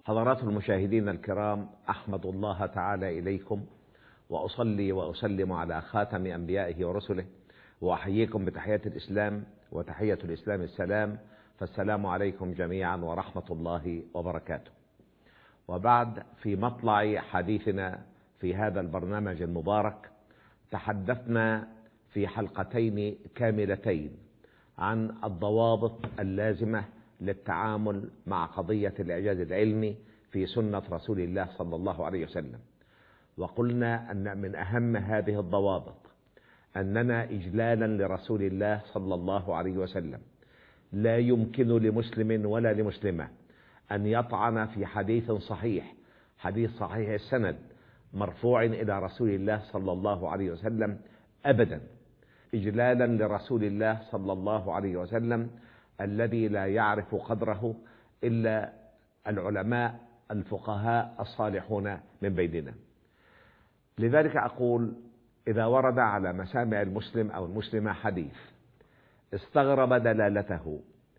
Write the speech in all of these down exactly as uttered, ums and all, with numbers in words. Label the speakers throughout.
Speaker 1: حضرات المشاهدين الكرام، أحمد الله تعالى إليكم وأصلي وأسلم على خاتم أنبيائه ورسله، وأحييكم بتحية الإسلام، وتحية الإسلام السلام، فالسلام عليكم جميعا ورحمة الله وبركاته. وبعد، في مطلع حديثنا في هذا البرنامج المبارك تحدثنا في حلقتين كاملتين عن الضوابط اللازمة للتعامل مع قضية الإعجاز العلمي في سنة رسول الله صلى الله عليه وسلم. وقلنا أن من أهم هذه الضوابط أننا إجلالا لرسول الله صلى الله عليه وسلم لا يمكن لمسلم ولا لمسلمة أن يطعن في حديث صحيح، حديث صحيح السند مرفوع إلى رسول الله صلى الله عليه وسلم أبدا، إجلالا لرسول الله صلى الله عليه وسلم الذي لا يعرف قدره إلا العلماء الفقهاء الصالحون من بيننا. لذلك أقول: إذا ورد على مسامع المسلم أو المسلمة حديث استغرب دلالته،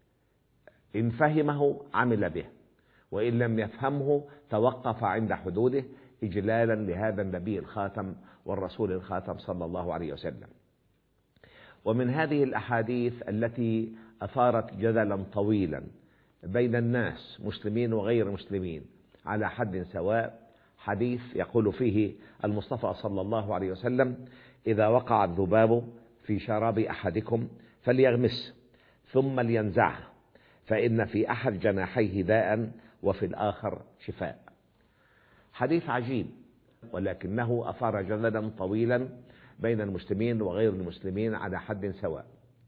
Speaker 1: إن فهمه عمل به، وإن لم يفهمه توقف عند حدوده، إجلالا لهذا النبي الخاتم والرسول الخاتم صلى الله عليه وسلم. ومن هذه الأحاديث التي أثارت جدلا طويلا بين الناس مسلمين وغير مسلمين على حد سواء، حديث يقول فيه المصطفى صلى الله عليه وسلم: إذا وقع الذباب في شراب أحدكم فليغمس ثم لينزعه، فإن في أحد جناحيه داء وفي الآخر شفاء. حديث عجيب، ولكنه أثار جدلا طويلا بين المسلمين وغير المسلمين على حد سواء.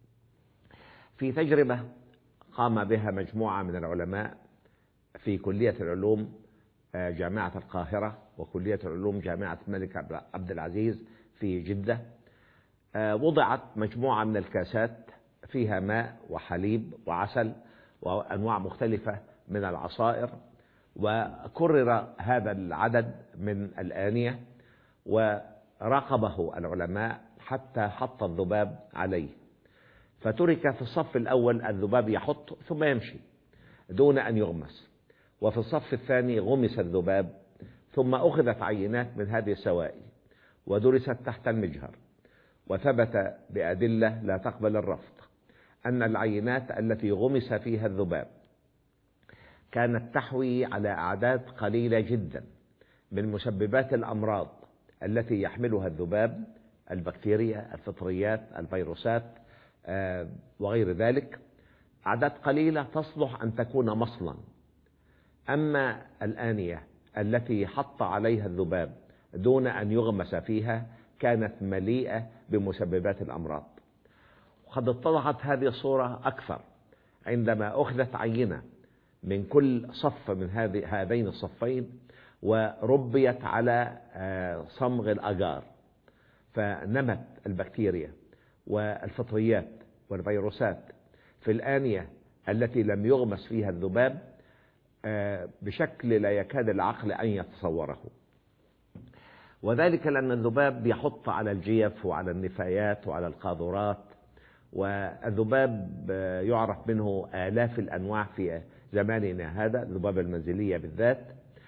Speaker 1: في تجربة قام بها مجموعة من العلماء في كلية العلوم جامعة القاهرة وكلية العلوم جامعة الملك عبد العزيز في جدة، وضعت مجموعة من الكاسات فيها ماء وحليب وعسل وأنواع مختلفة من العصائر، وكرر هذا العدد من الآنية، وراقبه العلماء حتى حط الذباب عليه، فترك في الصف الأول الذباب يحط ثم يمشي دون أن يغمس، وفي الصف الثاني غمس الذباب، ثم أخذت عينات من هذه السوائل ودرست تحت المجهر، وثبت بأدلة لا تقبل الرفض أن العينات التي غمس فيها الذباب كانت تحوي على أعداد قليلة جدا من مسببات الأمراض التي يحملها الذباب، البكتيريا، الفطريات، الفيروسات وغير ذلك، أعداد قليلة تصلح أن تكون مصلا. أما الآنية التي حط عليها الذباب دون أن يغمس فيها كانت مليئة بمسببات الأمراض. وقد اتضحت هذه الصورة أكثر عندما أخذت عينة من كل صف من هذين الصفين وربيت على صمغ الأجار، فنمت البكتيريا والفطريات والفيروسات في الآنية التي لم يغمس فيها الذباب بشكل لا يكاد العقل أن يتصوره. وذلك لأن الذباب يحط على الجيف وعلى النفايات وعلى القاذورات، والذباب يعرف منه آلاف الأنواع في زماننا هذا، الذباب المنزلية بالذات.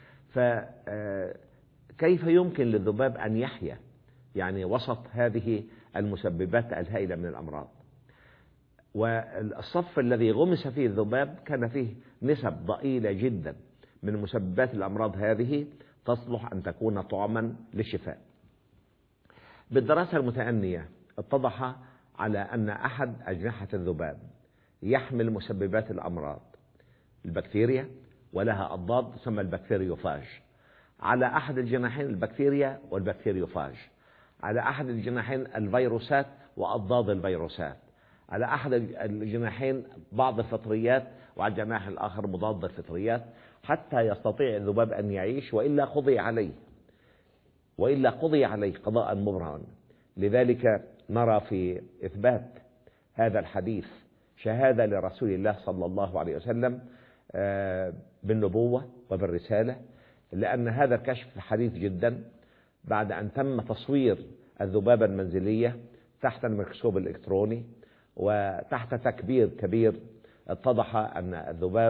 Speaker 1: فكيف يمكن للذباب أن يحيا يعني وسط هذه المسببات الهائلة من الأمراض؟ والصف الذي غمس فيه الذباب كان فيه نسب ضئيلة جدا من مسببات الأمراض هذه تصلح أن تكون طعما للشفاء. بالدراسة المتأنية اتضح على أن أحد أجنحة الذباب يحمل مسببات الأمراض، البكتيريا، ولها أضداد تسمى البكتيريوفاج. على أحد الجناحين البكتيريا والبكتيريوفاج، على أحد الجناحين الفيروسات وأضداد الفيروسات، على أحد الجناحين بعض الفطريات، وعلى الجناح الآخر مضاد الفطريات، حتى يستطيع الذباب أن يعيش، وإلا قضي عليه وإلا قضي عليه قضاء مبرما. لذلك نرى في إثبات هذا الحديث شهادة لرسول الله صلى الله عليه وسلم بالنبوة وبالرسالة، لأن هذا الكشف حديث جدا بعد أن تم تصوير الذبابة المنزلية تحت الميكروسكوب الإلكتروني وتحت تكبير كبير. اتضح أن الذبابة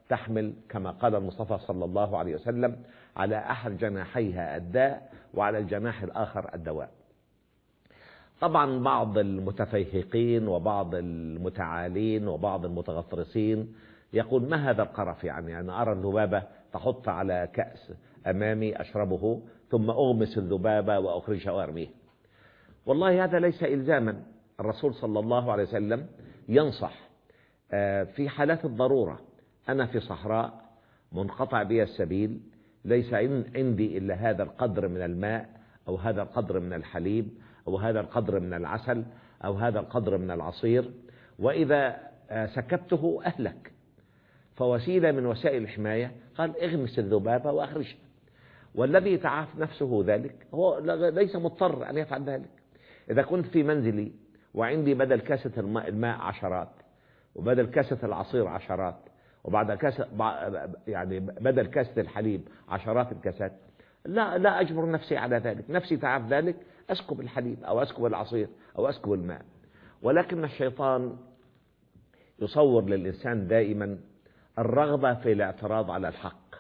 Speaker 1: تحمل كما قال المصطفى صلى الله عليه وسلم على أحد جناحيها الداء وعلى الجناح الآخر الدواء. طبعا بعض المتفيهقين وبعض المتعالين وبعض المتغطرسين يقول ما هذا القرف، يعني أنا أرى الذبابة تحط على كأس أمامي أشربه ثم أغمس الذبابة وأخرجها وأرميه. والله هذا ليس إلزاما. الرسول صلى الله عليه وسلم ينصح في حالات الضرورة. أنا في صحراء منقطع بي السبيل، ليس عندي إلا هذا القدر من الماء أو هذا القدر من الحليب أو هذا القدر من العسل أو هذا القدر من العصير، وإذا سكبته أهلك. فوسيلة من وسائل الحماية قال اغمس الذبابة وأخرجها. والذي تعاف نفسه ذلك هو ليس مضطر أن يفعل ذلك. إذا كنت في منزلي وعندي بدل كاسة الماء عشرات وبدل كاسة العصير عشرات وبعد كاسة يعني بدل كاسة الحليب عشرات الكاسات، لا لا أجبر نفسي على ذلك. نفسي تعاف ذلك أسكب الحليب أو أسكب العصير أو أسكب الماء. ولكن الشيطان يصور للإنسان دائما الرغبة في الاعتراض على الحق.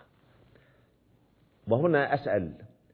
Speaker 1: وهنا أسأل،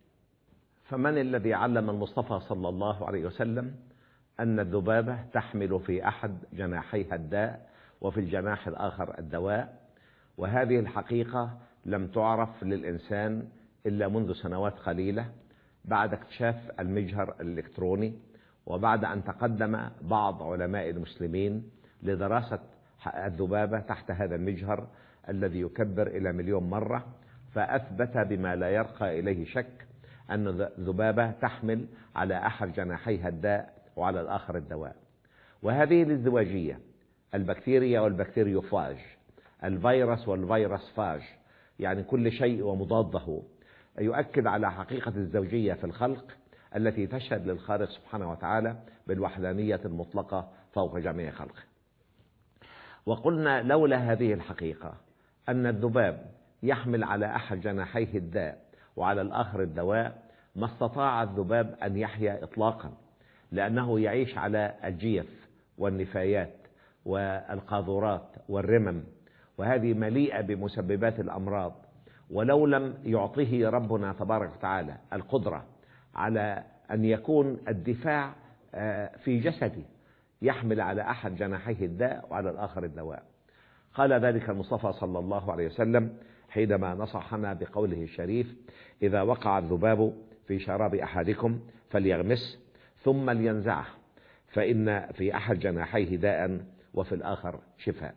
Speaker 1: فمن الذي علم المصطفى صلى الله عليه وسلم أن الذبابة تحمل في أحد جناحيها الداء وفي الجناح الآخر الدواء؟ وهذه الحقيقة لم تعرف للإنسان إلا منذ سنوات قليلة بعد اكتشاف المجهر الإلكتروني، وبعد أن تقدم بعض علماء المسلمين لدراسة الذبابة تحت هذا المجهر الذي يكبر إلى مليون مرة، فأثبت بما لا يرقى إليه شك أن الذبابة تحمل على أحد جناحيها الداء وعلى الآخر الدواء. وهذه الازدواجية، البكتيريا والبكتيريوفاج، الفيروس والفيروس فاج، يعني كل شيء ومضاده، يؤكد على حقيقة الزوجية في الخلق التي تشهد للخالق سبحانه وتعالى بالوحدانية المطلقة فوق جميع خلقه. وقلنا لولا هذه الحقيقة أن الذباب يحمل على أحد جناحيه الداء وعلى الآخر الدواء ما استطاع الذباب أن يحيا إطلاقا، لأنه يعيش على الجيف والنفايات والقاذورات والرمم، وهذه مليئة بمسببات الأمراض. ولو لم يعطيه ربنا تبارك وتعالى القدرة على أن يكون الدفاع في جسده يحمل على أحد جناحيه الداء وعلى الآخر الدواء. قال ذلك المصطفى صلى الله عليه وسلم حينما نصحنا بقوله الشريف: إذا وقع الذباب في شراب أحدكم فليغمس ثم لينزعه فإن في أحد جناحيه داء وفي الآخر شفاء.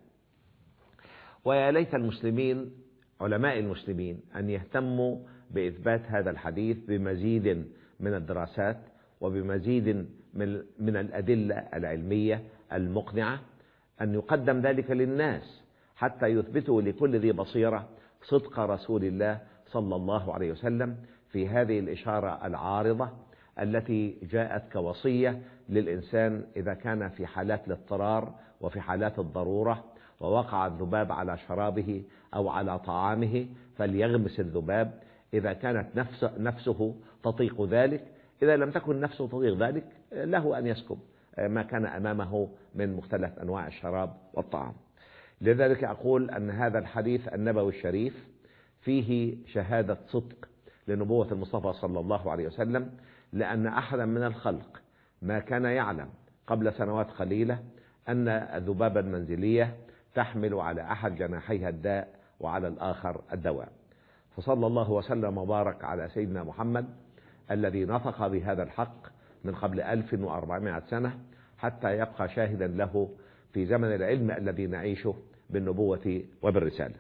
Speaker 1: ويا ليت المسلمين علماء المسلمين أن يهتموا بإثبات هذا الحديث بمزيد من الدراسات وبمزيد من الأدلة العلمية المقنعة، أن يقدم ذلك للناس حتى يثبتوا لكل ذي بصيرة صدق رسول الله صلى الله عليه وسلم في هذه الإشارة العارضة التي جاءت كوصية للإنسان إذا كان في حالات الاضطرار وفي حالات الضرورة ووقع الذباب على شرابه أو على طعامه فليغمس الذباب إذا كانت نفس نفسه تطيق ذلك. إذا لم تكن نفسه تطيق ذلك له أن يسكب ما كان أمامه من مختلف أنواع الشراب والطعام. لذلك أقول أن هذا الحديث النبوي الشريف فيه شهادة صدق لنبوة المصطفى صلى الله عليه وسلم، لأن أحدا من الخلق ما كان يعلم قبل سنوات قليلة أن الذبابة المنزلية تحمل على أحد جناحيها الداء وعلى الآخر الدواء. فصلى الله وسلم وبارك على سيدنا محمد الذي نطق بهذا الحق من قبل ألف وأربعمائة سنة حتى يبقى شاهدا له في زمن العلم الذي نعيشه بالنبوة وبالرسالة.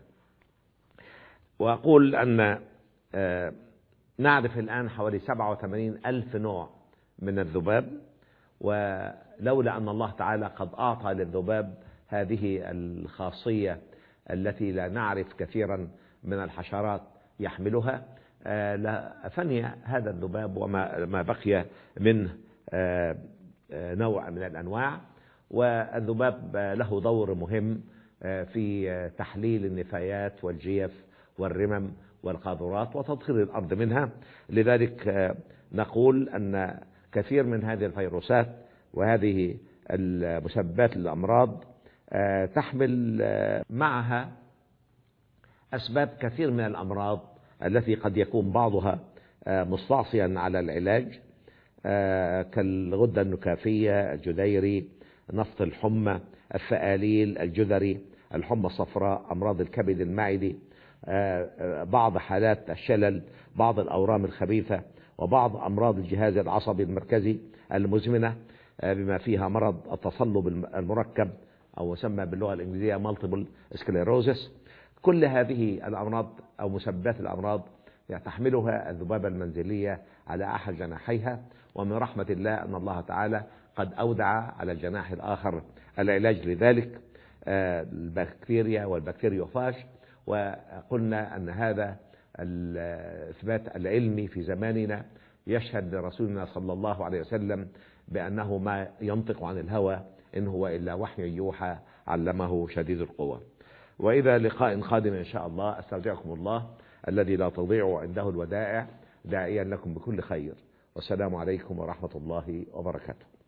Speaker 1: وأقول أن نعرف الآن حوالي سبعة وثمانين ألف نوع من الذباب، ولولا أن الله تعالى قد أعطى للذباب هذه الخاصية التي لا نعرف كثيرا من الحشرات يحملها لفني هذا الذباب وما ما بقي منه نوع من الأنواع. والذباب له دور مهم في تحليل النفايات والجيف والرمم والقاذورات وتطهير الأرض منها. لذلك نقول أن كثير من هذه الفيروسات وهذه المسببات للأمراض تحمل معها أسباب كثير من الأمراض التي قد يكون بعضها مستعصيا على العلاج، كالغدة النكافية، الجديري، نفط الحمى، الفآليل، الجذري، الحمى الصفراء، أمراض الكبد المعدي، بعض حالات الشلل، بعض الأورام الخبيثة، وبعض أمراض الجهاز العصبي المركزي المزمنة بما فيها مرض التصلب المركب أو يسمى باللغة الإنجليزية multiple sclerosis. كل هذه الأمراض أو مسببات الأمراض تحملها الذبابة المنزلية على أحد جناحيها، ومن رحمة الله أن الله تعالى قد أودع على الجناح الآخر العلاج لذلك، البكتيريا والبكتيريوفاج. وقلنا أن هذا الإثبات العلمي في زماننا يشهد لرسولنا صلى الله عليه وسلم بأنه ما ينطق عن الهوى إن هو إلا وحي يوحى علمه شديد القوى. وإذا لقاء قادم إن شاء الله، أستودعكم الله الذي لا تضيع عنده الودائع، داعيا لكم بكل خير، والسلام عليكم ورحمة الله وبركاته.